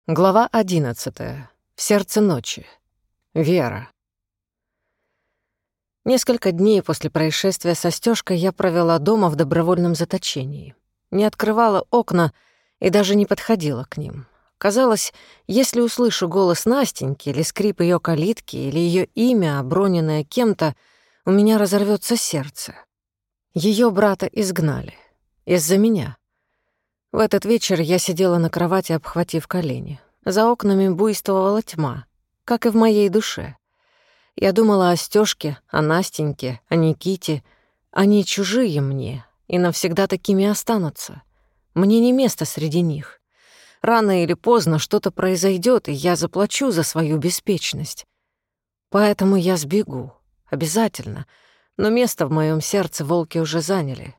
Глава 11. В сердце ночи. Вера. Несколько дней после происшествия со Стёжкой я провела дома в добровольном заточении. Не открывала окна и даже не подходила к ним. Казалось, если услышу голос Настеньки или скрип её калитки, или её имя, оброненное кем-то, у меня разорвётся сердце. Её брата изгнали. Из-за меня. В этот вечер я сидела на кровати, обхватив колени. За окнами буйствовала тьма, как и в моей душе. Я думала о Стёжке, о Настеньке, о Никите. Они чужие мне и навсегда такими останутся. Мне не место среди них. Рано или поздно что-то произойдёт, и я заплачу за свою беспечность. Поэтому я сбегу. Обязательно. Но место в моём сердце волки уже заняли.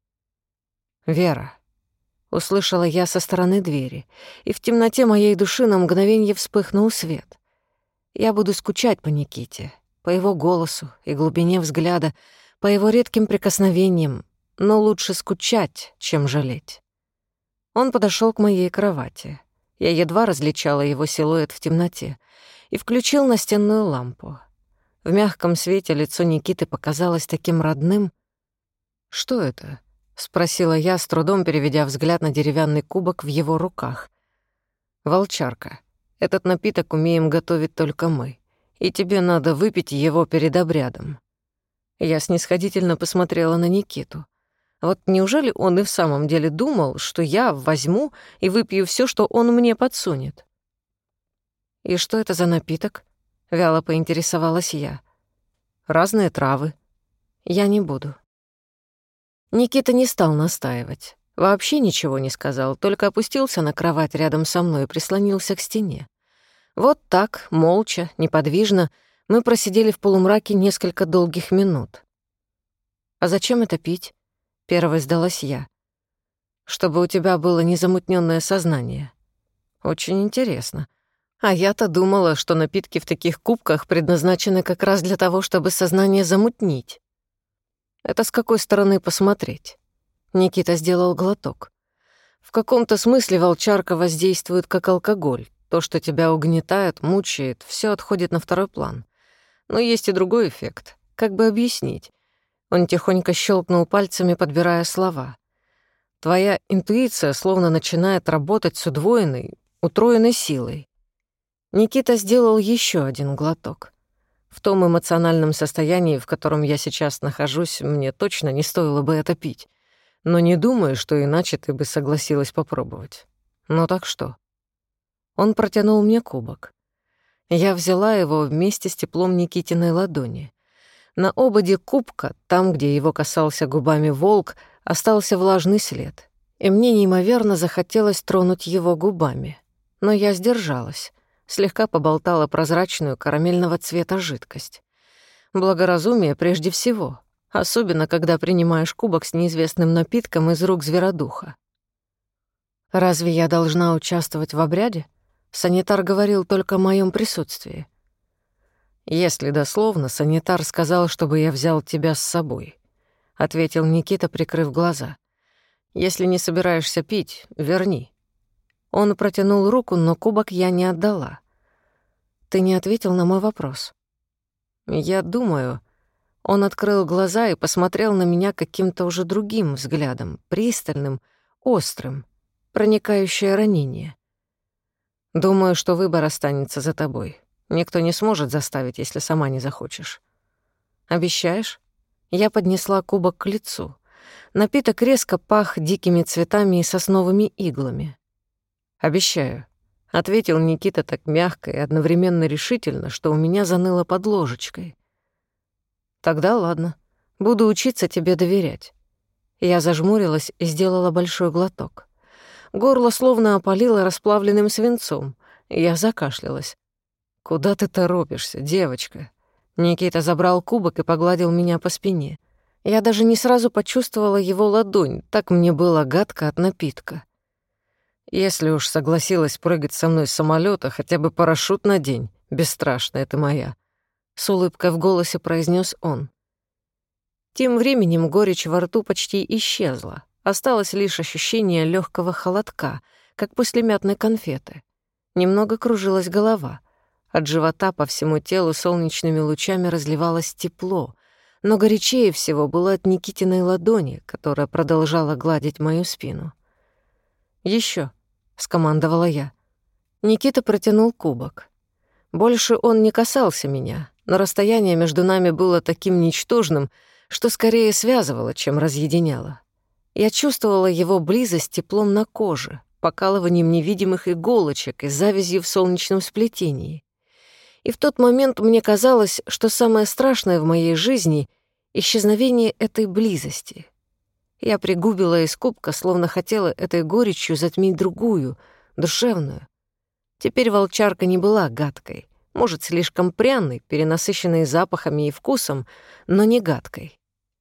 Вера. Услышала я со стороны двери, и в темноте моей души на мгновенье вспыхнул свет. Я буду скучать по Никите, по его голосу и глубине взгляда, по его редким прикосновениям, но лучше скучать, чем жалеть. Он подошёл к моей кровати. Я едва различала его силуэт в темноте и включил настенную лампу. В мягком свете лицо Никиты показалось таким родным. «Что это?» — спросила я, с трудом переведя взгляд на деревянный кубок в его руках. «Волчарка, этот напиток умеем готовить только мы, и тебе надо выпить его перед обрядом». Я снисходительно посмотрела на Никиту. Вот неужели он и в самом деле думал, что я возьму и выпью всё, что он мне подсунет? «И что это за напиток?» — вяло поинтересовалась я. «Разные травы». «Я не буду». Никита не стал настаивать. Вообще ничего не сказал, только опустился на кровать рядом со мной и прислонился к стене. Вот так, молча, неподвижно, мы просидели в полумраке несколько долгих минут. «А зачем это пить?» — первой сдалась я. «Чтобы у тебя было незамутнённое сознание». «Очень интересно. А я-то думала, что напитки в таких кубках предназначены как раз для того, чтобы сознание замутнить». «Это с какой стороны посмотреть?» Никита сделал глоток. «В каком-то смысле волчарка воздействует как алкоголь. То, что тебя угнетает, мучает, всё отходит на второй план. Но есть и другой эффект. Как бы объяснить?» Он тихонько щелкнул пальцами, подбирая слова. «Твоя интуиция словно начинает работать с удвоенной, утроенной силой». Никита сделал ещё один глоток. В том эмоциональном состоянии, в котором я сейчас нахожусь, мне точно не стоило бы это пить. Но не думаю, что иначе ты бы согласилась попробовать. Ну так что?» Он протянул мне кубок. Я взяла его вместе с теплом Никитиной ладони. На ободе кубка, там, где его касался губами волк, остался влажный след, и мне неимоверно захотелось тронуть его губами. Но я сдержалась. Слегка поболтала прозрачную карамельного цвета жидкость. Благоразумие прежде всего, особенно когда принимаешь кубок с неизвестным напитком из рук зверодуха. «Разве я должна участвовать в обряде?» Санитар говорил только о моём присутствии. «Если дословно, санитар сказал, чтобы я взял тебя с собой», — ответил Никита, прикрыв глаза. «Если не собираешься пить, верни». Он протянул руку, но кубок я не отдала. «Ты не ответил на мой вопрос». «Я думаю...» Он открыл глаза и посмотрел на меня каким-то уже другим взглядом, пристальным, острым, проникающее ранение. «Думаю, что выбор останется за тобой. Никто не сможет заставить, если сама не захочешь. Обещаешь?» Я поднесла кубок к лицу. Напиток резко пах дикими цветами и сосновыми иглами. «Обещаю», — ответил Никита так мягко и одновременно решительно, что у меня заныло под ложечкой. «Тогда ладно. Буду учиться тебе доверять». Я зажмурилась и сделала большой глоток. Горло словно опалило расплавленным свинцом, и я закашлялась. «Куда ты торопишься, девочка?» Никита забрал кубок и погладил меня по спине. Я даже не сразу почувствовала его ладонь, так мне было гадко от напитка. «Если уж согласилась прыгать со мной с самолёта, хотя бы парашют надень, бесстрашная ты моя», — с улыбкой в голосе произнёс он. Тем временем горечь во рту почти исчезла. Осталось лишь ощущение лёгкого холодка, как после мятной конфеты. Немного кружилась голова. От живота по всему телу солнечными лучами разливалось тепло, но горячее всего было от Никитиной ладони, которая продолжала гладить мою спину. «Ещё», — скомандовала я. Никита протянул кубок. Больше он не касался меня, но расстояние между нами было таким ничтожным, что скорее связывало, чем разъединяло. Я чувствовала его близость теплом на коже, покалыванием невидимых иголочек и завязью в солнечном сплетении. И в тот момент мне казалось, что самое страшное в моей жизни — исчезновение этой близости. Я пригубила из кубка, словно хотела этой горечью затмить другую, душевную. Теперь волчарка не была гадкой, может, слишком пряной, перенасыщенной запахами и вкусом, но не гадкой.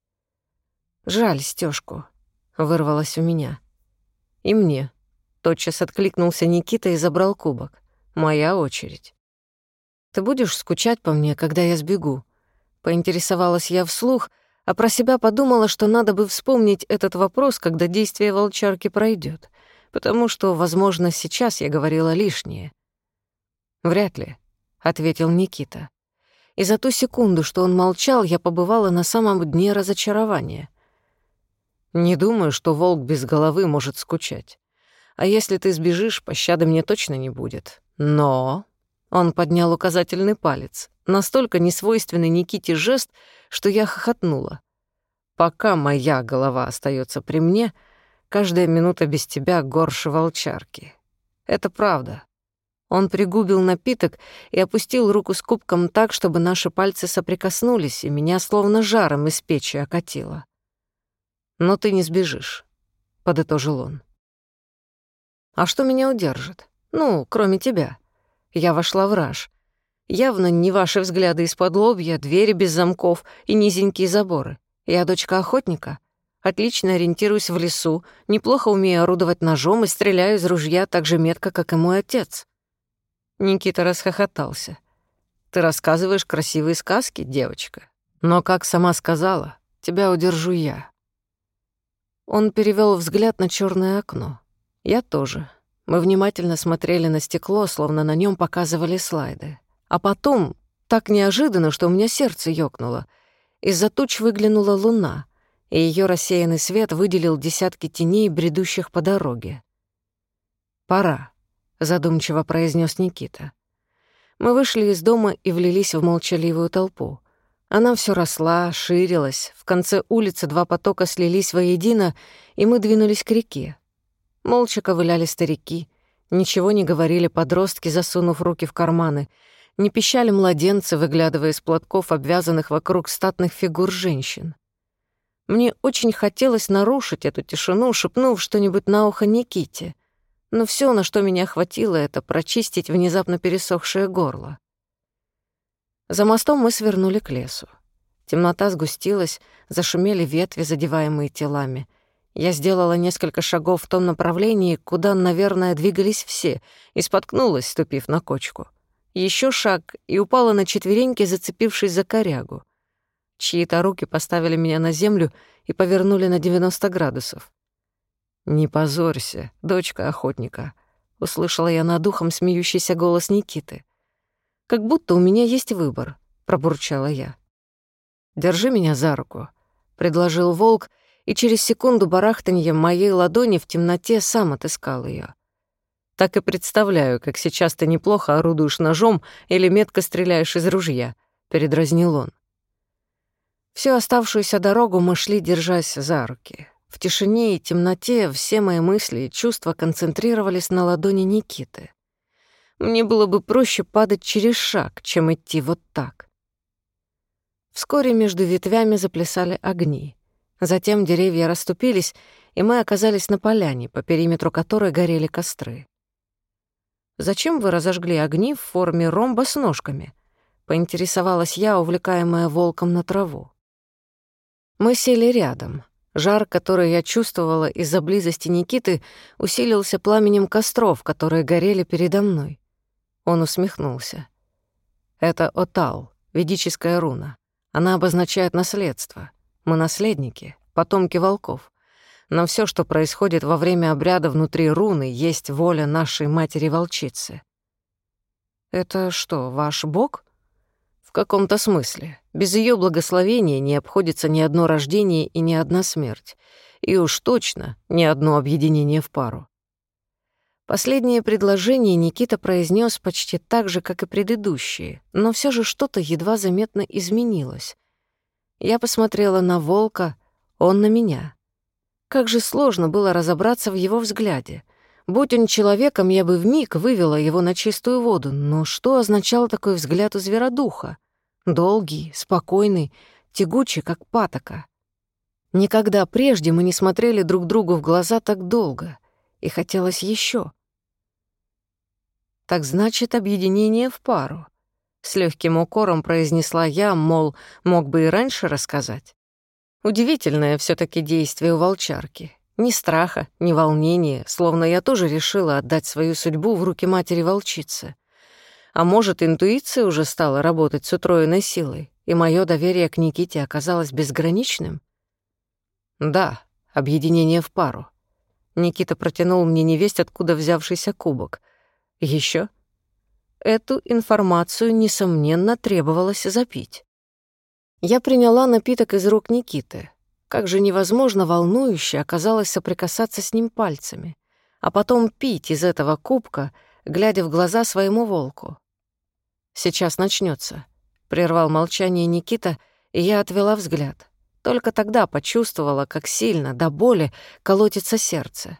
«Жаль Стёшку», — вырвалось у меня. «И мне». Тотчас откликнулся Никита и забрал кубок. «Моя очередь». «Ты будешь скучать по мне, когда я сбегу?» Поинтересовалась я вслух, а про себя подумала, что надо бы вспомнить этот вопрос, когда действие волчарки пройдет, потому что, возможно, сейчас я говорила лишнее. «Вряд ли», — ответил Никита. И за ту секунду, что он молчал, я побывала на самом дне разочарования. «Не думаю, что волк без головы может скучать. А если ты сбежишь, пощады мне точно не будет. Но...» Он поднял указательный палец, настолько несвойственный Никите жест, что я хохотнула. «Пока моя голова остается при мне, каждая минута без тебя горше волчарки. Это правда». Он пригубил напиток и опустил руку с кубком так, чтобы наши пальцы соприкоснулись, и меня словно жаром из печи окатило. «Но ты не сбежишь», — подытожил он. «А что меня удержит? Ну, кроме тебя». Я вошла в раж. Явно не ваши взгляды из-под лобья, двери без замков и низенькие заборы. Я дочка охотника. Отлично ориентируюсь в лесу, неплохо умею орудовать ножом и стреляю из ружья так же метко, как и мой отец». Никита расхохотался. «Ты рассказываешь красивые сказки, девочка. Но, как сама сказала, тебя удержу я». Он перевёл взгляд на чёрное окно. Я тоже. Мы внимательно смотрели на стекло, словно на нём показывали слайды. А потом, так неожиданно, что у меня сердце ёкнуло, из-за туч выглянула луна, и её рассеянный свет выделил десятки теней, бредущих по дороге. «Пора», — задумчиво произнес Никита. Мы вышли из дома и влились в молчаливую толпу. Она всё росла, ширилась, в конце улицы два потока слились воедино, и мы двинулись к реке. Молча ковыляли старики, ничего не говорили подростки, засунув руки в карманы, не пищали младенцы, выглядывая из платков, обвязанных вокруг статных фигур женщин. Мне очень хотелось нарушить эту тишину, шепнув что-нибудь на ухо Никите, но всё, на что меня хватило, это прочистить внезапно пересохшее горло. За мостом мы свернули к лесу. Темнота сгустилась, зашумели ветви, задеваемые телами. Я сделала несколько шагов в том направлении, куда, наверное, двигались все, и споткнулась, ступив на кочку. Ещё шаг, и упала на четвереньки, зацепившись за корягу. Чьи-то руки поставили меня на землю и повернули на 90 градусов. «Не позорься, дочка охотника», — услышала я над ухом смеющийся голос Никиты. «Как будто у меня есть выбор», — пробурчала я. «Держи меня за руку», — предложил волк, и через секунду барахтанья моей ладони в темноте сам отыскал её. «Так и представляю, как сейчас ты неплохо орудуешь ножом или метко стреляешь из ружья», — передразнил он. Всю оставшуюся дорогу мы шли, держась за руки. В тишине и темноте все мои мысли и чувства концентрировались на ладони Никиты. Мне было бы проще падать через шаг, чем идти вот так. Вскоре между ветвями заплясали огни. Затем деревья расступились, и мы оказались на поляне, по периметру которой горели костры. «Зачем вы разожгли огни в форме ромба с ножками?» — поинтересовалась я, увлекаемая волком на траву. Мы сели рядом. Жар, который я чувствовала из-за близости Никиты, усилился пламенем костров, которые горели передо мной. Он усмехнулся. «Это Отал, ведическая руна. Она обозначает наследство. Мы наследники, потомки волков. Но всё, что происходит во время обряда внутри руны, есть воля нашей матери-волчицы. «Это что, ваш бог?» «В каком-то смысле. Без ее благословения не обходится ни одно рождение и ни одна смерть. И уж точно ни одно объединение в пару». Последнее предложение Никита произнес почти так же, как и предыдущие, но все же что-то едва заметно изменилось. Я посмотрела на волка, он на меня. Как же сложно было разобраться в его взгляде. Будь он человеком, я бы вмиг вывела его на чистую воду, но что означал такой взгляд у зверодуха? Долгий, спокойный, тягучий, как патока. Никогда прежде мы не смотрели друг другу в глаза так долго, и хотелось еще. «Так значит, объединение в пару», — с легким укором произнесла я, мол, мог бы и раньше рассказать. Удивительное все таки действие у волчарки. Ни страха, ни волнения, словно я тоже решила отдать свою судьбу в руки матери-волчицы. А может, интуиция уже стала работать с утроенной силой, и мое доверие к Никите оказалось безграничным? Да, объединение в пару. Никита протянул мне невесть откуда взявшийся кубок. Еще? Эту информацию, несомненно, требовалось запить. Я приняла напиток из рук Никиты. Как же невозможно волнующе оказалось соприкасаться с ним пальцами, а потом пить из этого кубка, глядя в глаза своему волку. «Сейчас начнется, прервал молчание Никита, и я отвела взгляд. Только тогда почувствовала, как сильно, до боли, колотится сердце.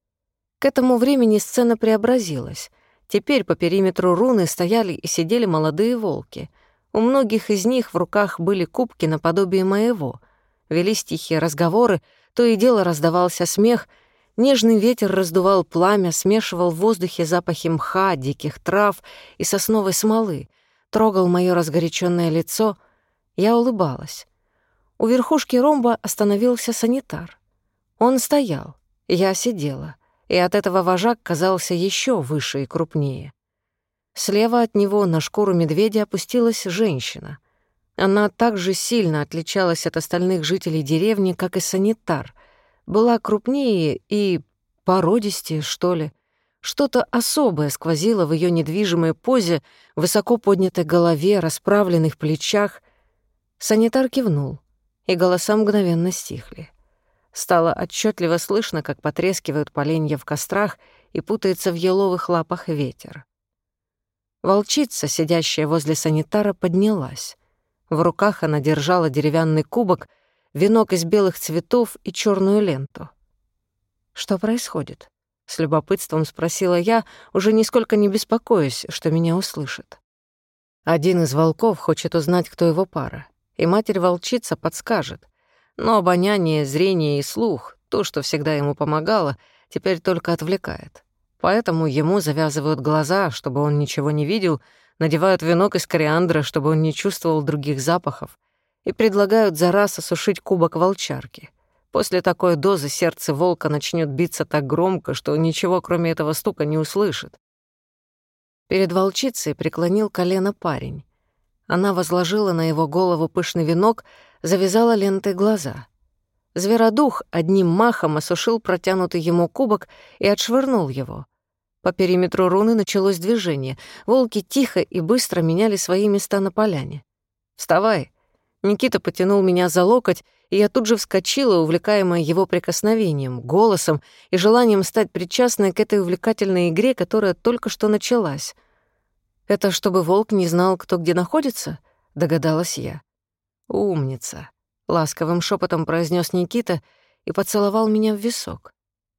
К этому времени сцена преобразилась. Теперь по периметру руны стояли и сидели молодые волки. У многих из них в руках были кубки наподобие моего. Велись тихие разговоры, то и дело раздавался смех, нежный ветер раздувал пламя, смешивал в воздухе запахи мха, диких трав и сосновой смолы, трогал моё разгоряченное лицо. Я улыбалась. У верхушки ромба остановился санитар. Он стоял, я сидела, и от этого вожак казался еще выше и крупнее. Слева от него на шкуру медведя опустилась женщина. Она так же сильно отличалась от остальных жителей деревни, как и санитар. Была крупнее и породистее, что ли. Что-то особое сквозило в ее недвижимой позе, высоко поднятой голове, расправленных плечах. Санитар кивнул, и голоса мгновенно стихли. Стало отчетливо слышно, как потрескивают поленья в кострах и путается в еловых лапах ветер. Волчица, сидящая возле санитара, поднялась. В руках она держала деревянный кубок, венок из белых цветов и черную ленту. «Что происходит?» — с любопытством спросила я, уже нисколько не беспокоясь, что меня услышат. Один из волков хочет узнать, кто его пара, и матерь-волчица подскажет. Но обоняние, зрение и слух, то, что всегда ему помогало, теперь только отвлекает. Поэтому ему завязывают глаза, чтобы он ничего не видел, надевают венок из кориандра, чтобы он не чувствовал других запахов, и предлагают за раз осушить кубок волчарки. После такой дозы сердце волка начнет биться так громко, что ничего, кроме этого стука, не услышит. Перед волчицей преклонил колено парень. Она возложила на его голову пышный венок, завязала лентой глаза. Зверодух одним махом осушил протянутый ему кубок и отшвырнул его. По периметру руны началось движение. Волки тихо и быстро меняли свои места на поляне. «Вставай!» Никита потянул меня за локоть, и я тут же вскочила, увлекаемая его прикосновением, голосом и желанием стать причастной к этой увлекательной игре, которая только что началась. «Это чтобы волк не знал, кто где находится?» — догадалась я. «Умница!» — ласковым шепотом произнес Никита и поцеловал меня в висок.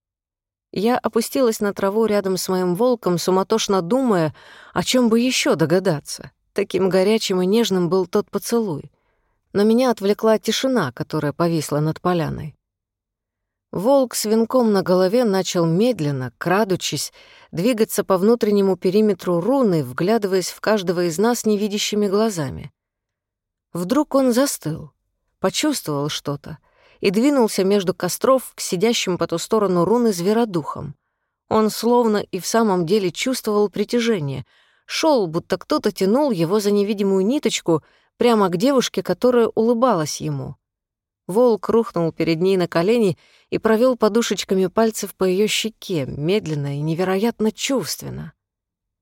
Я опустилась на траву рядом с моим волком, суматошно думая, о чем бы еще догадаться. Таким горячим и нежным был тот поцелуй. Но меня отвлекла тишина, которая повисла над поляной. Волк с венком на голове начал медленно, крадучись, двигаться по внутреннему периметру руны, вглядываясь в каждого из нас невидящими глазами. Вдруг он застыл, почувствовал что-то и двинулся между костров к сидящим по ту сторону руны зверодухам. Он словно и в самом деле чувствовал притяжение, шел, будто кто-то тянул его за невидимую ниточку прямо к девушке, которая улыбалась ему. Волк рухнул перед ней на колени и провел подушечками пальцев по ее щеке, медленно и невероятно чувственно.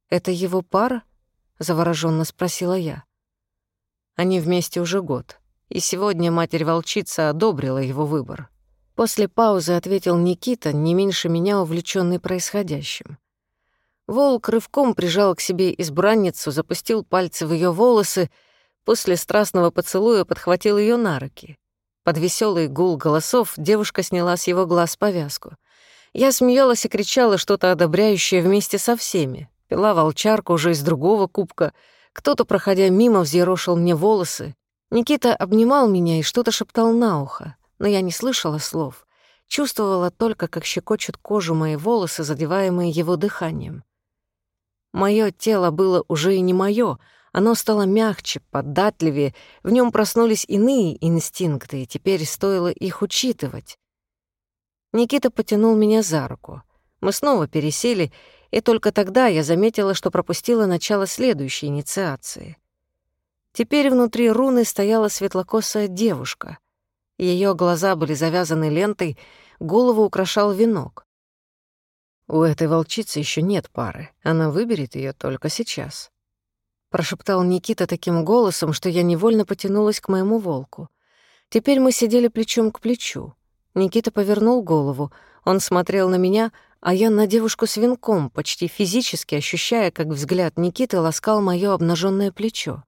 «Это его пара?» — заворожённо спросила я. Они вместе уже год, и сегодня матерь-волчица одобрила его выбор. После паузы ответил Никита, не меньше меня увлечённый происходящим. Волк рывком прижал к себе избранницу, запустил пальцы в её волосы, после страстного поцелуя подхватил её на руки. Под весёлый гул голосов девушка сняла с его глаз повязку. Я смеялась и кричала что-то одобряющее вместе со всеми. Пила волчарку уже из другого кубка. Кто-то, проходя мимо, взъерошил мне волосы. Никита обнимал меня и что-то шептал на ухо, но я не слышала слов. Чувствовала только, как щекочут кожу мои волосы, задеваемые его дыханием. Моё тело было уже и не моё, оно стало мягче, податливее, в нём проснулись иные инстинкты, и теперь стоило их учитывать. Никита потянул меня за руку. Мы снова пересели, и только тогда я заметила, что пропустила начало следующей инициации. Теперь внутри руны стояла светлокосая девушка. Её глаза были завязаны лентой, голову украшал венок. «У этой волчицы ещё нет пары, она выберет её только сейчас», — прошептал Никита таким голосом, что я невольно потянулась к моему волку. Теперь мы сидели плечом к плечу. Никита повернул голову, он смотрел на меня, а я на девушку с венком, почти физически ощущая, как взгляд Никиты ласкал моё обнажённое плечо.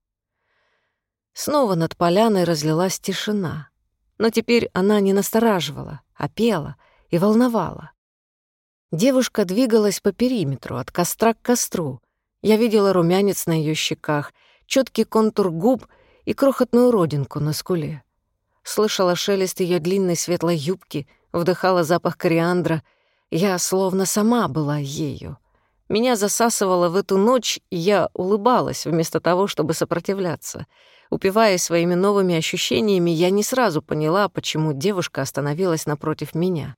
Снова над поляной разлилась тишина, но теперь она не настораживала, а пела и волновала. Девушка двигалась по периметру, от костра к костру. Я видела румянец на её щеках, чёткий контур губ и крохотную родинку на скуле. Слышала шелест её длинной светлой юбки, вдыхала запах кориандра. Я словно сама была ею. Меня засасывало в эту ночь, и я улыбалась вместо того, чтобы сопротивляться. Упиваясь своими новыми ощущениями, я не сразу поняла, почему девушка остановилась напротив меня.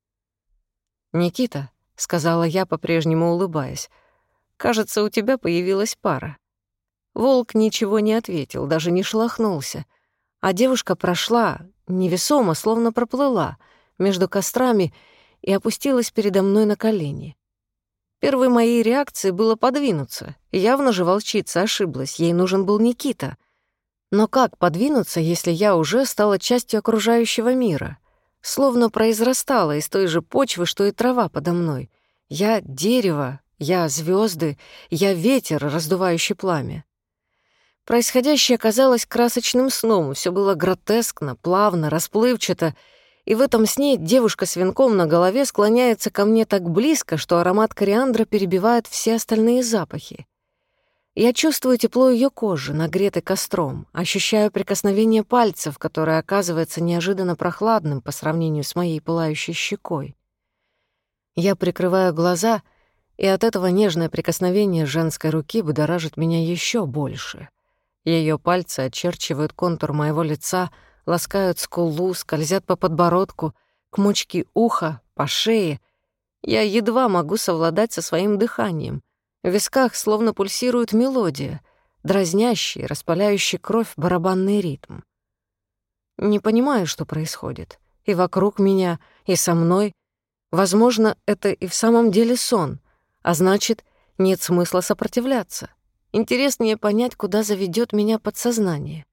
«Никита», — сказала я, по-прежнему улыбаясь, — «кажется, у тебя появилась пара». Волк ничего не ответил, даже не шелохнулся, а девушка прошла, невесомо, словно проплыла, между кострами и опустилась передо мной на колени. Первой моей реакцией было подвинуться. Явно же волчица ошиблась, ей нужен был Никита. Но как подвинуться, если я уже стала частью окружающего мира? Словно произрастала из той же почвы, что и трава подо мной. Я — дерево, я — звезды, я — ветер, раздувающий пламя. Происходящее казалось красочным сном, все было гротескно, плавно, расплывчато, и в этом сне девушка с венком на голове склоняется ко мне так близко, что аромат кориандра перебивает все остальные запахи. Я чувствую тепло ее кожи, нагретой костром, ощущаю прикосновение пальцев, которое оказывается неожиданно прохладным по сравнению с моей пылающей щекой. Я прикрываю глаза, и от этого нежное прикосновение женской руки будоражит меня еще больше. Ее пальцы очерчивают контур моего лица, ласкают скулу, скользят по подбородку, к мочке уха, по шее. Я едва могу совладать со своим дыханием. В висках словно пульсирует мелодия, дразнящий, распаляющий кровь барабанный ритм. Не понимаю, что происходит. И вокруг меня, и со мной. Возможно, это и в самом деле сон, а значит, нет смысла сопротивляться. Интереснее понять, куда заведет меня подсознание.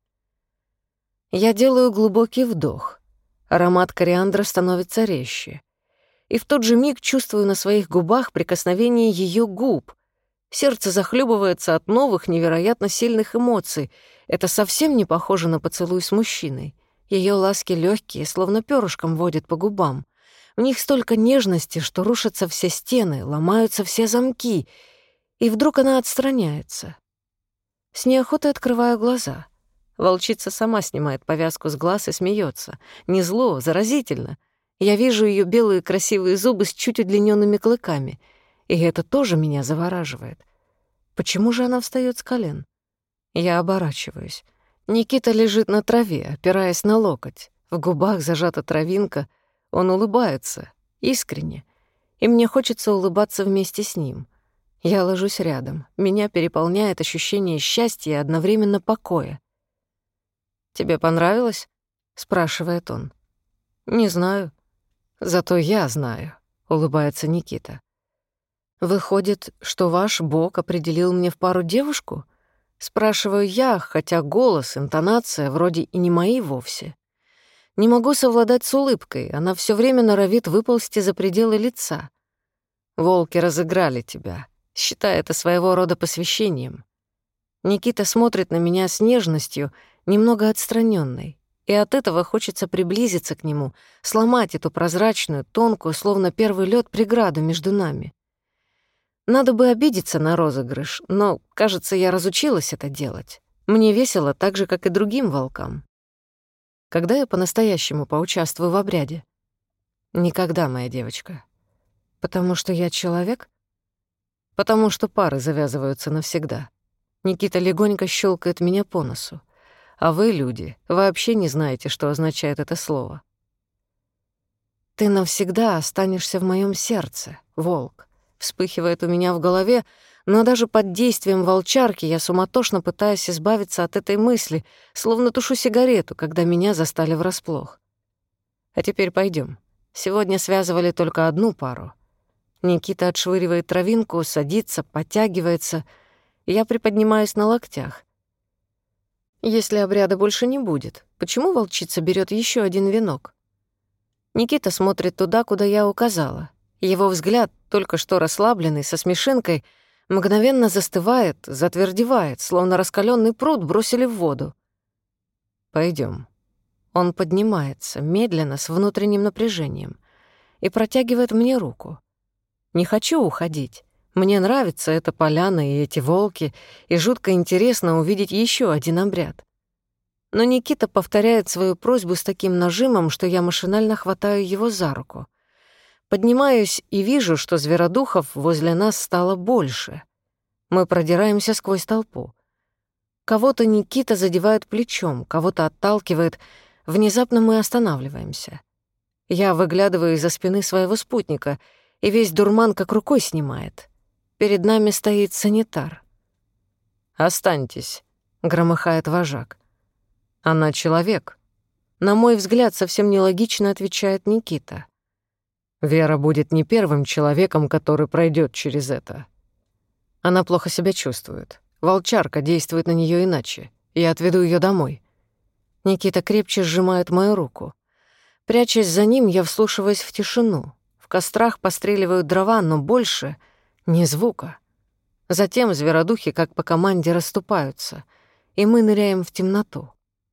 Я делаю глубокий вдох. Аромат кориандра становится резче. И в тот же миг чувствую на своих губах прикосновение ее губ. Сердце захлебывается от новых, невероятно сильных эмоций. Это совсем не похоже на поцелуй с мужчиной. Ее ласки легкие, словно перышком водят по губам. В них столько нежности, что рушатся все стены, ломаются все замки. И вдруг она отстраняется. С неохотой открываю глаза. Волчица сама снимает повязку с глаз и смеется. Не зло, заразительно. Я вижу ее белые красивые зубы с чуть удлиненными клыками. И это тоже меня завораживает. Почему же она встает с колен? Я оборачиваюсь. Никита лежит на траве, опираясь на локоть. В губах зажата травинка. Он улыбается, искренне. И мне хочется улыбаться вместе с ним. Я ложусь рядом. Меня переполняет ощущение счастья и одновременно покоя. «Тебе понравилось?» — спрашивает он. «Не знаю». «Зато я знаю», — улыбается Никита. «Выходит, что ваш Бог определил мне в пару девушку?» Спрашиваю я, хотя голос, интонация вроде и не мои вовсе. Не могу совладать с улыбкой, она все время норовит выползти за пределы лица. «Волки разыграли тебя», считая это своего рода посвящением. Никита смотрит на меня с нежностью, немного отстраненной, и от этого хочется приблизиться к нему, сломать эту прозрачную, тонкую, словно первый лед преграду между нами. Надо бы обидеться на розыгрыш, но, кажется, я разучилась это делать. Мне весело так же, как и другим волкам. Когда я по-настоящему поучаствую в обряде? Никогда, моя девочка. Потому что я человек? Потому что пары завязываются навсегда. Никита легонько щелкает меня по носу. А вы, люди, вообще не знаете, что означает это слово. Ты навсегда останешься в моем сердце, волк. Вспыхивает у меня в голове, но даже под действием волчарки я суматошно пытаюсь избавиться от этой мысли, словно тушу сигарету, когда меня застали врасплох. А теперь пойдем. Сегодня связывали только одну пару. Никита отшвыривает травинку, садится, подтягивается. Я приподнимаюсь на локтях. Если обряда больше не будет, почему волчица берет еще один венок? Никита смотрит туда, куда я указала. Его взгляд, только что расслабленный, со смешинкой, мгновенно застывает, затвердевает, словно раскаленный пруд бросили в воду. Пойдем. Он поднимается, медленно, с внутренним напряжением, и протягивает мне руку. Не хочу уходить. Мне нравится эта поляна и эти волки, и жутко интересно увидеть еще один обряд. Но Никита повторяет свою просьбу с таким нажимом, что я машинально хватаю его за руку. Поднимаюсь и вижу, что зверодухов возле нас стало больше. Мы продираемся сквозь толпу. Кого-то Никита задевает плечом, кого-то отталкивает. Внезапно мы останавливаемся. Я выглядываю из-за спины своего спутника, и весь дурман как рукой снимает. Перед нами стоит санитар. «Останьтесь», — громыхает вожак. «Она человек». На мой взгляд, совсем нелогично отвечает Никита. Вера будет не первым человеком, который пройдет через это. Она плохо себя чувствует. Волчарка действует на нее иначе. Я отведу ее домой. Никита крепче сжимает мою руку. Прячась за ним, я вслушиваюсь в тишину. В кострах постреливают дрова, но больше ни звука. Затем зверодухи, как по команде, расступаются, и мы ныряем в темноту.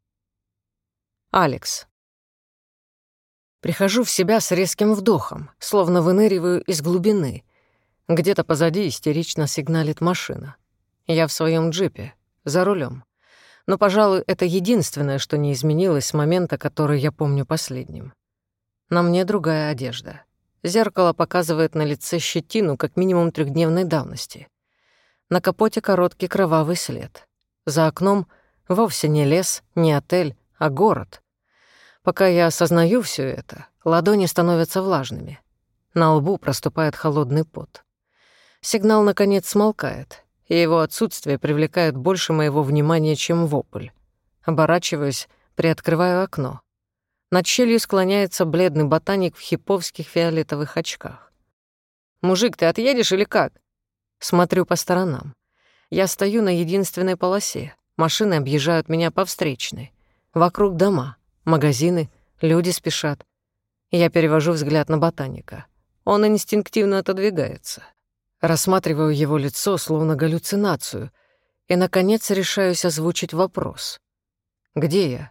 Алекс. Прихожу в себя с резким вдохом, словно выныриваю из глубины. Где-то позади истерично сигналит машина. Я в своем джипе, за рулем. Но, пожалуй, это единственное, что не изменилось с момента, который я помню последним. На мне другая одежда. Зеркало показывает на лице щетину как минимум 3-дневной давности. На капоте короткий кровавый след. За окном вовсе не лес, не отель, а город. Пока я осознаю все это, ладони становятся влажными. На лбу проступает холодный пот. Сигнал, наконец, смолкает, и его отсутствие привлекает больше моего внимания, чем вопль. Оборачиваюсь, приоткрываю окно. Над щелью склоняется бледный ботаник в хиповских фиолетовых очках. «Мужик, ты отъедешь или как?» Смотрю по сторонам. Я стою на единственной полосе. Машины объезжают меня по встречной. Вокруг дома. Магазины, люди спешат. Я перевожу взгляд на ботаника. Он инстинктивно отодвигается. Рассматриваю его лицо, словно галлюцинацию, и, наконец, решаюсь озвучить вопрос. «Где я?»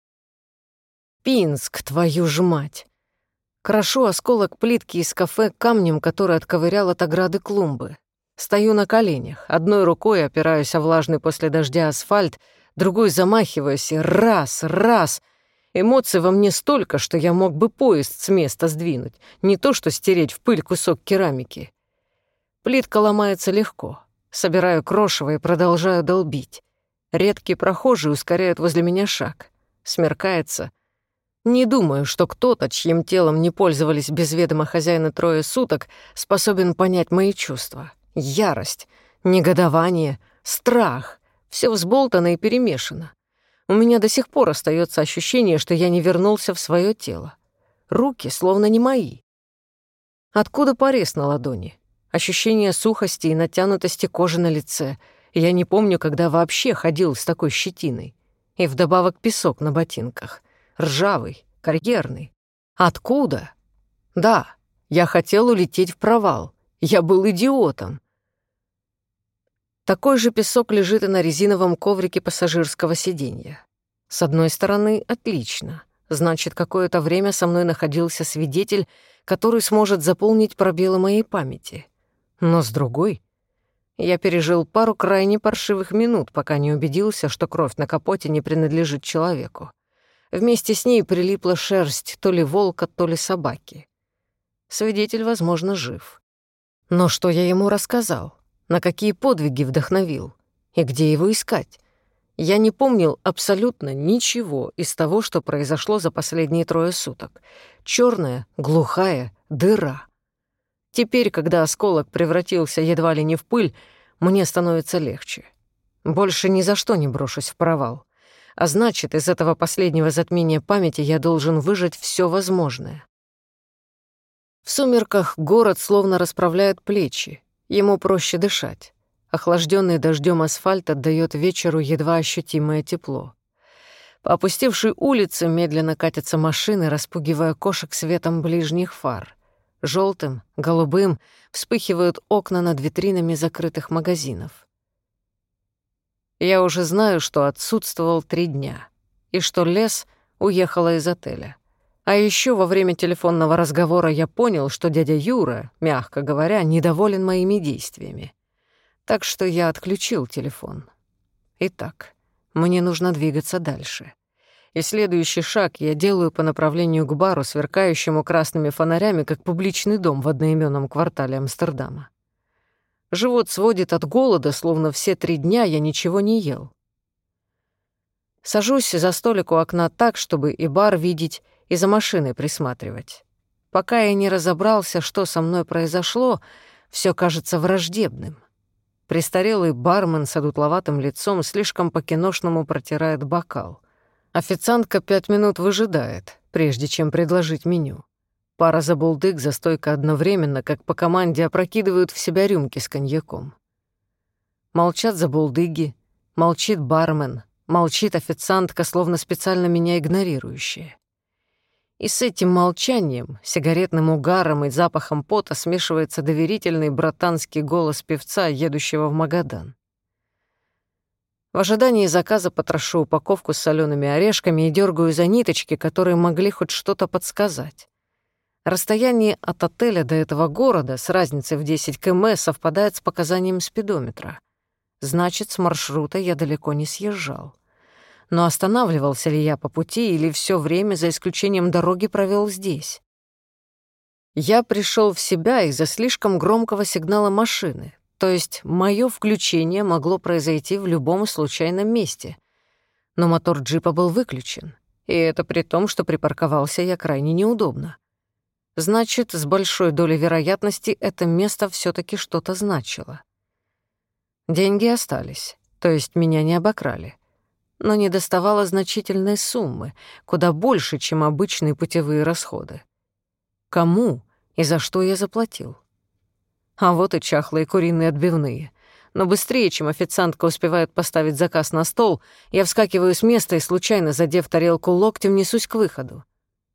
«Пинск, твою ж мать!» Крошу осколок плитки из кафе камнем, который отковырял от ограды клумбы. Стою на коленях, одной рукой опираюсь о влажный после дождя асфальт, другой замахиваюсь и раз. Эмоций во мне столько, что я мог бы поезд с места сдвинуть, не то что стереть в пыль кусок керамики. Плитка ломается легко. Собираю крошево и продолжаю долбить. Редкие прохожие ускоряют возле меня шаг. Смеркается. Не думаю, что кто-то, чьим телом не пользовались без ведома хозяина 3 суток, способен понять мои чувства. Ярость, негодование, страх — все взболтано и перемешано. У меня до сих пор остается ощущение, что я не вернулся в свое тело. Руки словно не мои. Откуда порез на ладони? Ощущение сухости и натянутости кожи на лице. Я не помню, когда вообще ходил с такой щетиной. И вдобавок песок на ботинках. Ржавый, карьерный. Откуда? Да, я хотел улететь в провал. Я был идиотом. Такой же песок лежит и на резиновом коврике пассажирского сиденья. С одной стороны, отлично. Значит, какое-то время со мной находился свидетель, который сможет заполнить пробелы моей памяти. Но с другой, я пережил пару крайне паршивых минут, пока не убедился, что кровь на капоте не принадлежит человеку. Вместе с ней прилипла шерсть то ли волка, то ли собаки. Свидетель, возможно, жив. Но что я ему рассказал? На какие подвиги вдохновил? И где его искать? Я не помнил абсолютно ничего из того, что произошло за последние 3 суток. Чёрная, глухая дыра. Теперь, когда осколок превратился едва ли не в пыль, мне становится легче. Больше ни за что не брошусь в провал. А значит, из этого последнего затмения памяти я должен выжать всё возможное. В сумерках город словно расправляет плечи. Ему проще дышать. Охлаждённый дождём асфальт отдаёт вечеру едва ощутимое тепло. По опустевшей улице медленно катятся машины, распугивая кошек светом ближних фар. Жёлтым, голубым вспыхивают окна над витринами закрытых магазинов. Я уже знаю, что отсутствовал 3 дня, и что Лес уехала из отеля. А ещё во время телефонного разговора я понял, что дядя Юра, мягко говоря, недоволен моими действиями. Так что я отключил телефон. Итак, мне нужно двигаться дальше. И следующий шаг я делаю по направлению к бару, сверкающему красными фонарями, как публичный дом в одноимённом квартале Амстердама. Живот сводит от голода, словно все 3 дня я ничего не ел. Сажусь за столик у окна так, чтобы и бар видеть, и за машиной присматривать. Пока я не разобрался, что со мной произошло, всё кажется враждебным. Престарелый бармен с одутловатым лицом слишком по-киношному протирает бокал. Официантка 5 минут выжидает, прежде чем предложить меню. Пара забулдык за стойкой одновременно, как по команде, опрокидывают в себя рюмки с коньяком. Молчат забулдыги, молчит бармен, молчит официантка, словно специально меня игнорирующая. И с этим молчанием, сигаретным угаром и запахом пота смешивается доверительный братанский голос певца, едущего в Магадан. В ожидании заказа потрошу упаковку с солёными орешками и дёргаю за ниточки, которые могли хоть что-то подсказать. Расстояние от отеля до этого города с разницей в 10 км совпадает с показанием спидометра. Значит, с маршрута я далеко не съезжал. Но останавливался ли я по пути или всё время, за исключением дороги, провёл здесь? Я пришёл в себя из-за слишком громкого сигнала машины, то есть моё включение могло произойти в любом случайном месте. Но мотор джипа был выключен, и это при том, что припарковался я крайне неудобно. Значит, с большой долей вероятности это место всё-таки что-то значило. Деньги остались, то есть меня не обокрали. Но недоставало значительной суммы, куда больше, чем обычные путевые расходы. Кому и за что я заплатил? А вот и чахлые куриные отбивные. Но быстрее, чем официантка успевает поставить заказ на стол, я вскакиваю с места и, случайно задев тарелку локтем, несусь к выходу.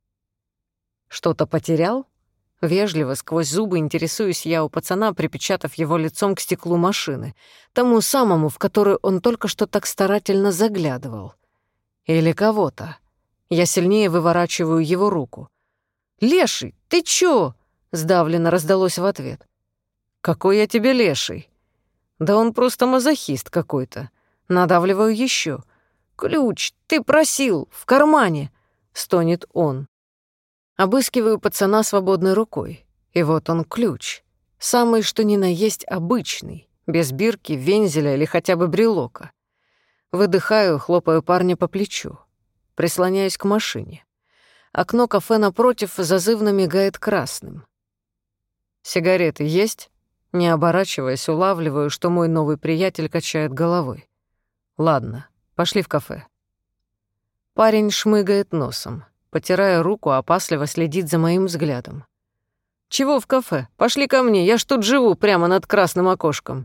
«Что-то потерял?» Вежливо, сквозь зубы интересуюсь я у пацана, припечатав его лицом к стеклу машины, тому самому, в которую он только что так старательно заглядывал. Или кого-то. Я сильнее выворачиваю его руку. «Леший, ты чё?» — сдавленно раздалось в ответ. «Какой я тебе леший?» «Да он просто мазохист какой-то». Надавливаю еще. «Ключ, ты просил, в кармане!» — стонет он. Обыскиваю пацана свободной рукой. И вот он ключ. Самый что ни на есть обычный, без бирки, вензеля или хотя бы брелока. Выдыхаю, хлопаю парня по плечу. Прислоняюсь к машине. Окно кафе напротив зазывно мигает красным. «Сигареты есть?» Не оборачиваясь, улавливаю, что мой новый приятель качает головой. «Ладно, пошли в кафе». Парень шмыгает носом. Потирая руку, опасливо следит за моим взглядом. Чего в кафе? Пошли ко мне, я ж тут живу, прямо над красным окошком».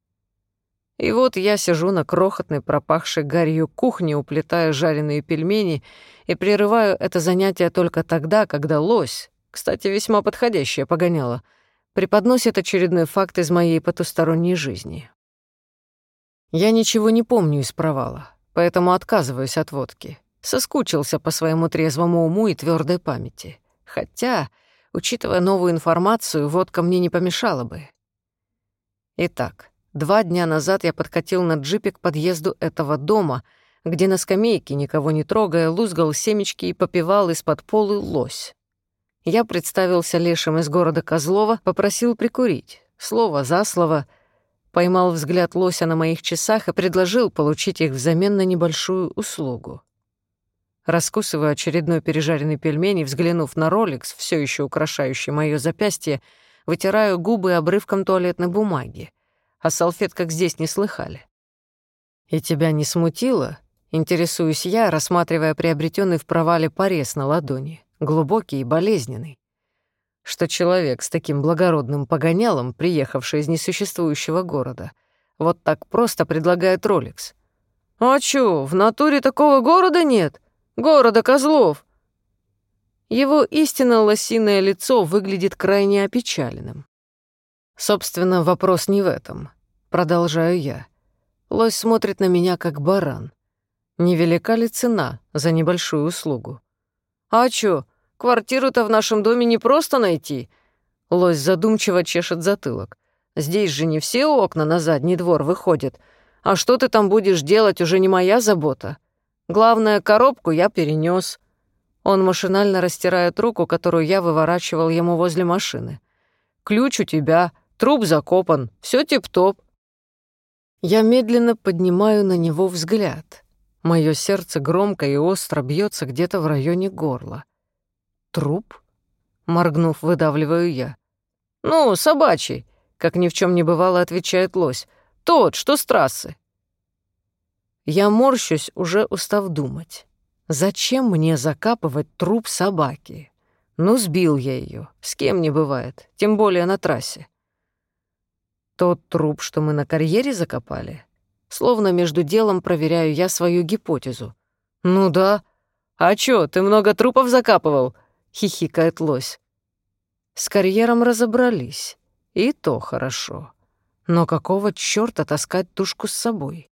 И вот я сижу на крохотной, пропахшей гарью кухне, уплетая жареные пельмени, и прерываю это занятие только тогда, когда лось, кстати, весьма подходящее погоняло, преподносит очередной факт из моей потусторонней жизни. Я ничего не помню из провала, поэтому отказываюсь от водки. Соскучился по своему трезвому уму и твердой памяти. Хотя, учитывая новую информацию, водка мне не помешала бы. Итак, 2 дня назад я подкатил на джипе к подъезду этого дома, где на скамейке, никого не трогая, лузгал семечки и попивал из-под полы лось. Я представился лешим из города Козлова, попросил прикурить. Слово за слово. Поймал взгляд лося на моих часах и предложил получить их взамен на небольшую услугу. Раскусываю очередной пережаренный пельмень и, взглянув на роликс, все еще украшающий моё запястье, вытираю губы обрывком туалетной бумаги. О салфетках здесь не слыхали. «И тебя не смутило?» — интересуюсь я, рассматривая приобретенный в провале порез на ладони, глубокий и болезненный. Что человек с таким благородным погонялом, приехавший из несуществующего города, вот так просто предлагает роликс. «А чё, в натуре такого города нет? Города Козлов!» Его истинно лосиное лицо выглядит крайне опечаленным. Собственно, вопрос не в этом. Продолжаю я. Лось смотрит на меня как баран. Невелика ли цена за небольшую услугу? «А чё, квартиру-то в нашем доме не просто найти?» Лось задумчиво чешет затылок. «Здесь же не все окна на задний двор выходят. А что ты там будешь делать, уже не моя забота. Главное, коробку я перенёс». Он машинально растирает руку, которую я выворачивал ему возле машины. «Ключ у тебя, труп закопан, всё тип-топ». Я медленно поднимаю на него взгляд. Моё сердце громко и остро бьётся где-то в районе горла. «Труп?» — моргнув, выдавливаю я. «Ну, собачий», — как ни в чём не бывало, отвечает лось. «Тот, что с трассы». Я морщусь, уже устав думать. Зачем мне закапывать труп собаки? Ну, сбил я её, с кем не бывает, тем более на трассе. Тот труп, что мы на карьере закопали? Словно между делом проверяю я свою гипотезу. «Ну да. А чё, ты много трупов закапывал?» — хихикает лось. С карьером разобрались. И то хорошо. Но какого чёрта таскать тушку с собой?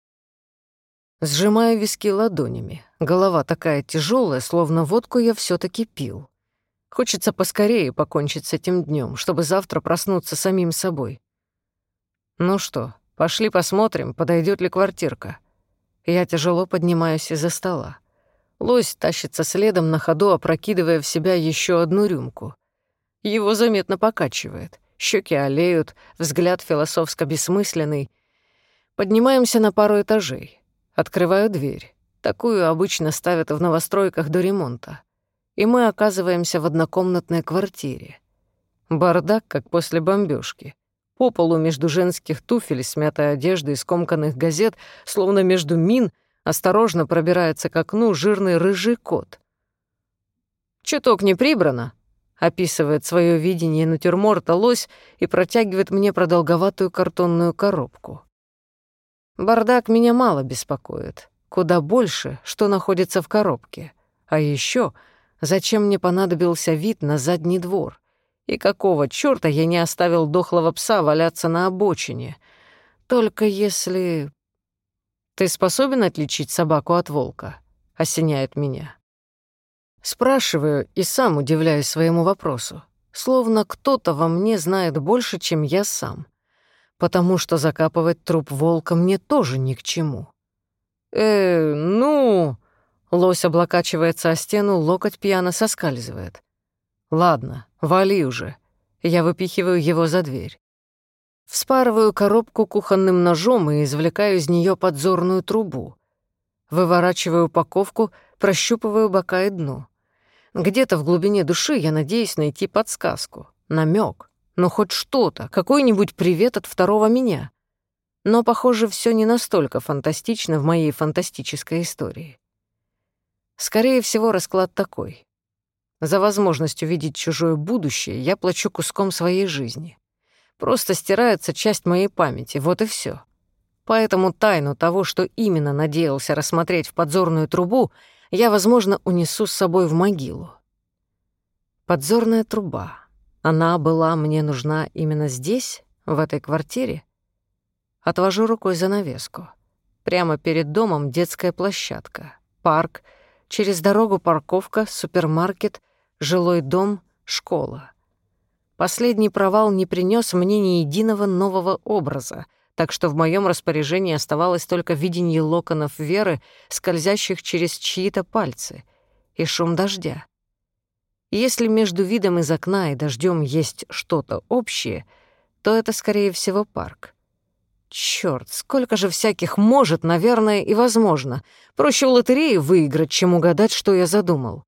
Сжимаю виски ладонями. Голова такая тяжелая, словно водку я всё-таки пил. Хочется поскорее покончить с этим днём, чтобы завтра проснуться самим собой. Ну что, пошли посмотрим, подойдёт ли квартирка. Я тяжело поднимаюсь из-за стола. Лось тащится следом на ходу, опрокидывая в себя ещё одну рюмку. Его заметно покачивает. Щеки олеют, взгляд философско-бессмысленный. Поднимаемся на пару этажей. Открываю дверь. Такую обычно ставят в новостройках до ремонта. И мы оказываемся в однокомнатной квартире. Бардак, как после бомбёжки. По полу между женских туфель, смятой одежды и скомканных газет, словно между мин, осторожно пробирается к окну жирный рыжий кот. «Чуток не прибрано», — описывает своё видение натюрморта лось и протягивает мне продолговатую картонную коробку. Бардак меня мало беспокоит. Куда больше, что находится в коробке. А ещё, зачем мне понадобился вид на задний двор? И какого чёрта я не оставил дохлого пса валяться на обочине? Только если... «Ты способен отличить собаку от волка?» — осеняет меня. Спрашиваю и сам удивляюсь своему вопросу. Словно кто-то во мне знает больше, чем я сам. Потому что закапывать труп волка мне тоже ни к чему. Ну...» Лось облокачивается о стену, локоть пьяно соскальзывает. «Ладно, вали уже». Я выпихиваю его за дверь. Вспарываю коробку кухонным ножом и извлекаю из неё подзорную трубу. Выворачиваю упаковку, прощупываю бока и дно. Где-то в глубине души я надеюсь найти подсказку, намёк, но хоть что-то, какой-нибудь привет от второго меня. Но, похоже, всё не настолько фантастично в моей фантастической истории. Скорее всего, расклад такой. За возможность увидеть чужое будущее я плачу куском своей жизни. Просто стирается часть моей памяти, вот и всё. Поэтому тайну того, что именно надеялся рассмотреть в подзорную трубу, я, возможно, унесу с собой в могилу. Подзорная труба. Она была мне нужна именно здесь, в этой квартире? Отвожу рукой занавеску. Прямо перед домом детская площадка, парк, через дорогу парковка, супермаркет, жилой дом, школа. Последний провал не принес мне ни единого нового образа, так что в моем распоряжении оставалось только видение локонов Веры, скользящих через чьи-то пальцы, и шум дождя. Если между видом из окна и дождем есть что-то общее, то это, скорее всего, парк. Чёрт, сколько же всяких может, наверное, и возможно. Проще в лотерею выиграть, чем угадать, что я задумал.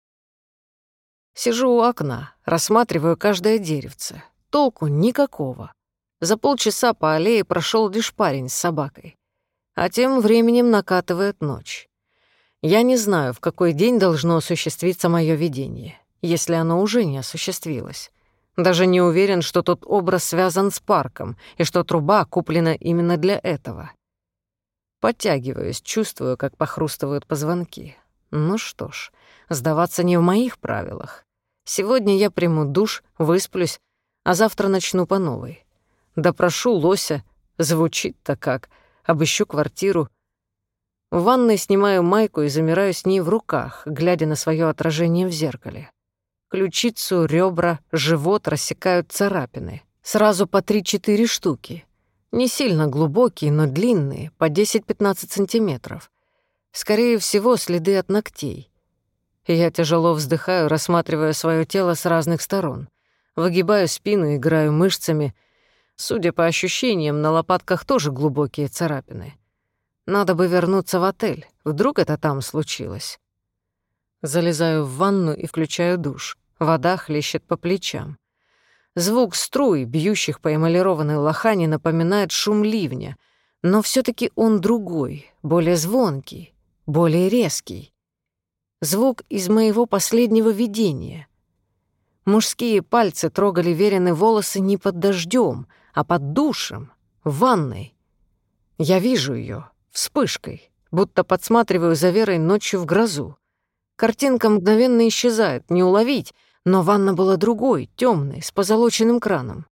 Сижу у окна, рассматриваю каждое деревце. Толку никакого. За полчаса по аллее прошел лишь парень с собакой. А тем временем накатывает ночь. Я не знаю, в какой день должно осуществиться мое видение, если оно уже не осуществилось. Даже не уверен, что тот образ связан с парком и что труба куплена именно для этого. Подтягиваюсь, чувствую, как похрустывают позвонки. Ну что ж, сдаваться не в моих правилах. Сегодня я приму душ, высплюсь, а завтра начну по новой. Допрошу лося, звучит-то как, обыщу квартиру. В ванной снимаю майку и замираю с ней в руках, глядя на свое отражение в зеркале. Ключицу, ребра, живот рассекают царапины. Сразу по 3-4 штуки. Не сильно глубокие, но длинные, по 10-15 сантиметров. Скорее всего, следы от ногтей. Я тяжело вздыхаю, рассматривая свое тело с разных сторон. Выгибаю спину, играю мышцами. Судя по ощущениям, на лопатках тоже глубокие царапины. Надо бы вернуться в отель, вдруг это там случилось. Залезаю в ванну и включаю душ. Вода хлещет по плечам. Звук струй, бьющих по эмалированной лохане, напоминает шум ливня, но всё-таки он другой, более звонкий, более резкий. Звук из моего последнего видения. Мужские пальцы трогали Верины волосы не под дождём, а под душем, в ванной. Я вижу её вспышкой, будто подсматриваю за Верой ночью в грозу. Картинка мгновенно исчезает, не уловить, но ванна была другой, тёмной, с позолоченным краном.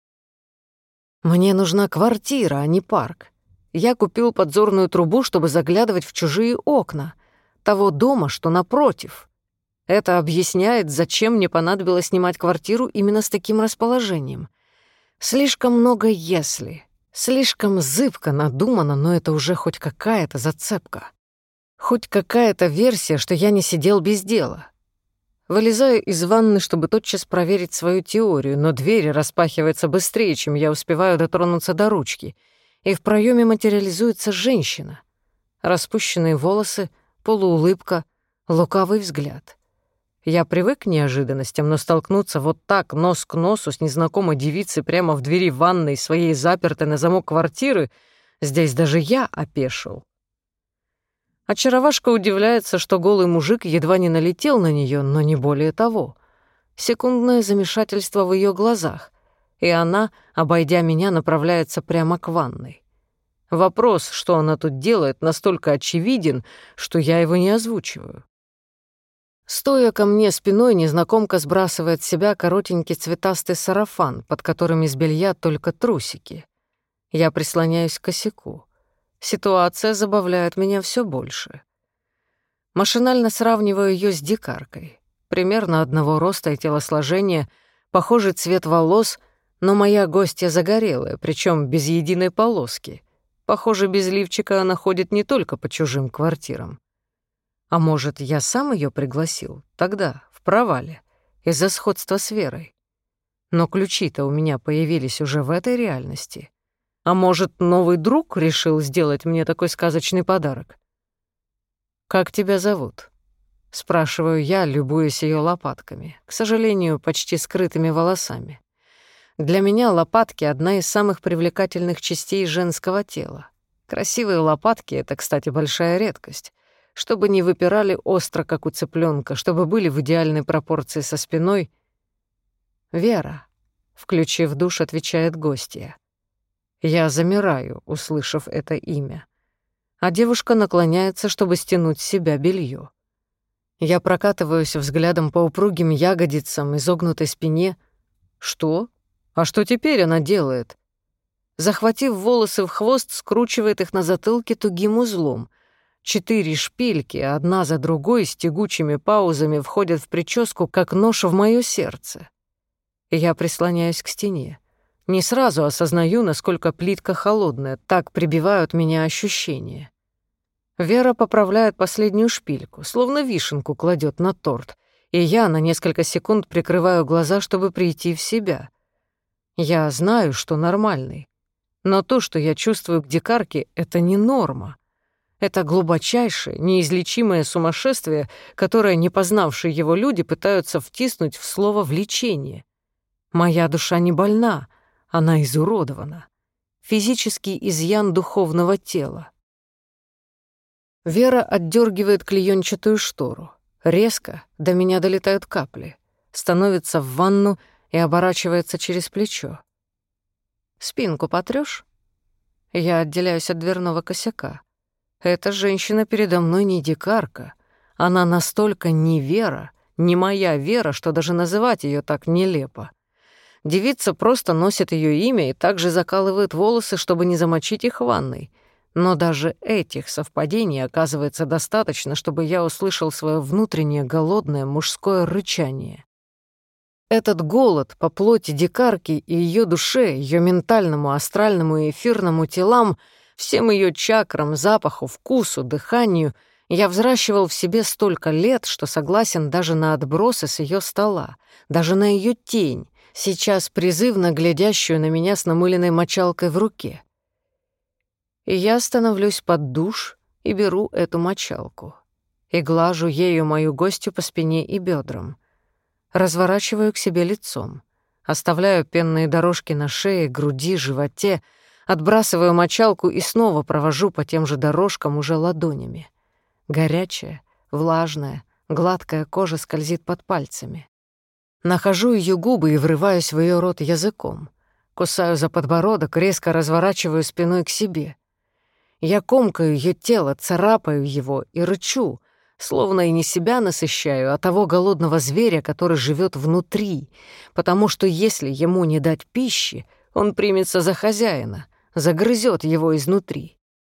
Мне нужна квартира, а не парк. Я купил подзорную трубу, чтобы заглядывать в чужие окна, того дома, что напротив. Это объясняет, зачем мне понадобилось снимать квартиру именно с таким расположением. Слишком много «если», слишком зыбко надумано, но это уже хоть какая-то зацепка. Хоть какая-то версия, что я не сидел без дела. Вылезаю из ванны, чтобы тотчас проверить свою теорию, но дверь распахивается быстрее, чем я успеваю дотронуться до ручки, и в проеме материализуется женщина. Распущенные волосы, полуулыбка, лукавый взгляд. Я привык к неожиданностям, но столкнуться вот так, нос к носу с незнакомой девицей прямо в двери ванной своей запертой на замок квартиры, здесь даже я опешил. Очаровашка удивляется, что голый мужик едва не налетел на неё, но не более того. Секундное замешательство в её глазах, и она, обойдя меня, направляется прямо к ванной. Вопрос, что она тут делает, настолько очевиден, что я его не озвучиваю. Стоя ко мне спиной, незнакомка сбрасывает с себя коротенький цветастый сарафан, под которым из белья только трусики. Я прислоняюсь к косяку. Ситуация забавляет меня всё больше. Машинально сравниваю её с дикаркой. Примерно одного роста и телосложения, похожий цвет волос, но моя гостья загорелая, причём без единой полоски. Похоже, без лифчика она ходит не только по чужим квартирам. А может, я сам её пригласил? Тогда, в провале, из-за сходства с Верой. Но ключи-то у меня появились уже в этой реальности. А может, новый друг решил сделать мне такой сказочный подарок? «Как тебя зовут?» — спрашиваю я, любуясь её лопатками, к сожалению, почти скрытыми волосами. Для меня лопатки — одна из самых привлекательных частей женского тела. Красивые лопатки — это, кстати, большая редкость. чтобы не выпирали остро, как у цыпленка, чтобы были в идеальной пропорции со спиной. «Вера», — включив душ, отвечает гостья. Я замираю, услышав это имя. А девушка наклоняется, чтобы стянуть с себя белье. Я прокатываюсь взглядом по упругим ягодицам, изогнутой спине. Что? А что теперь она делает? Захватив волосы в хвост, скручивает их на затылке тугим узлом. 4 шпильки, одна за другой, с тягучими паузами входят в прическу, как нож в моё сердце. Я прислоняюсь к стене. Не сразу осознаю, насколько плитка холодная, так прибивают меня ощущения. Вера поправляет последнюю шпильку, словно вишенку кладет на торт, и я на несколько секунд прикрываю глаза, чтобы прийти в себя. Я знаю, что нормальный, но то, что я чувствую к дикарке, это не норма. Это глубочайшее, неизлечимое сумасшествие, которое не познавшие его люди пытаются втиснуть в слово «влечение». Моя душа не больна, она изуродована. Физический изъян духовного тела. Вера отдергивает клеенчатую штору. Резко до меня долетают капли. Становится в ванну и оборачивается через плечо. «Спинку потрёшь?» Я отделяюсь от дверного косяка. Эта женщина передо мной не дикарка. Она настолько не Вера, не моя Вера, что даже называть её так нелепо. Девица просто носит её имя и также закалывает волосы, чтобы не замочить их в ванной. Но даже этих совпадений оказывается достаточно, чтобы я услышал своё внутреннее голодное мужское рычание. Этот голод по плоти дикарки и её душе, её ментальному, астральному и эфирному телам, всем её чакрам, запаху, вкусу, дыханию я взращивал в себе столько лет, что согласен даже на отбросы с её стола, даже на её тень, сейчас призывно глядящую на меня с намыленной мочалкой в руке. И я становлюсь под душ и беру эту мочалку. И глажу ею мою гостью по спине и бедрам. Разворачиваю к себе лицом. Оставляю пенные дорожки на шее, груди, животе. Отбрасываю мочалку и снова провожу по тем же дорожкам уже ладонями. Горячая, влажная, гладкая кожа скользит под пальцами. Нахожу ее губы и врываюсь в ее рот языком. Кусаю за подбородок, резко разворачиваю спиной к себе. Я комкаю ее тело, царапаю его и рычу, словно и не себя насыщаю, а того голодного зверя, который живет внутри, потому что если ему не дать пищи, он примется за хозяина, загрызет его изнутри.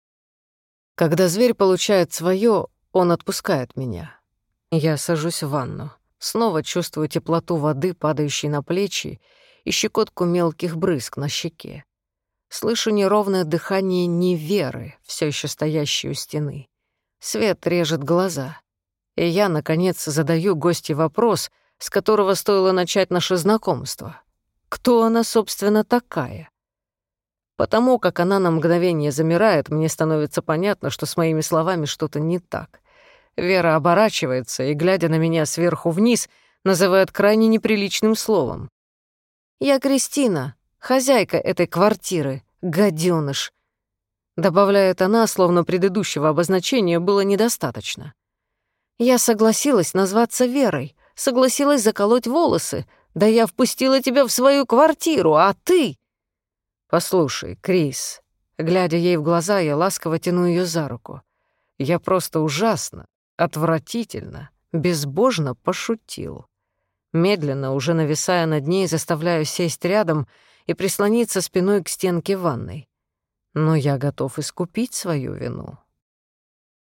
Когда зверь получает свое, он отпускает меня. Я сажусь в ванну, снова чувствую теплоту воды, падающей на плечи, и щекотку мелких брызг на щеке. Слышу неровное дыхание неверы, все еще стоящей у стены. Свет режет глаза. И я, наконец, задаю гостье вопрос, с которого стоило начать наше знакомство. Кто она, собственно, такая? Потому как она на мгновение замирает, мне становится понятно, что с моими словами что-то не так. Вера оборачивается и, глядя на меня сверху вниз, называет крайне неприличным словом. «Я Кристина, хозяйка этой квартиры, гадёныш», добавляет она, словно предыдущего обозначения было недостаточно. «Я согласилась назваться Верой, согласилась заколоть волосы, да я впустила тебя в свою квартиру, а ты...» «Послушай, Крис», глядя ей в глаза, я ласково тяну ее за руку. «Я просто ужасно, отвратительно, безбожно пошутил». Медленно, уже нависая над ней, заставляю сесть рядом и прислониться спиной к стенке ванной. Но я готов искупить свою вину.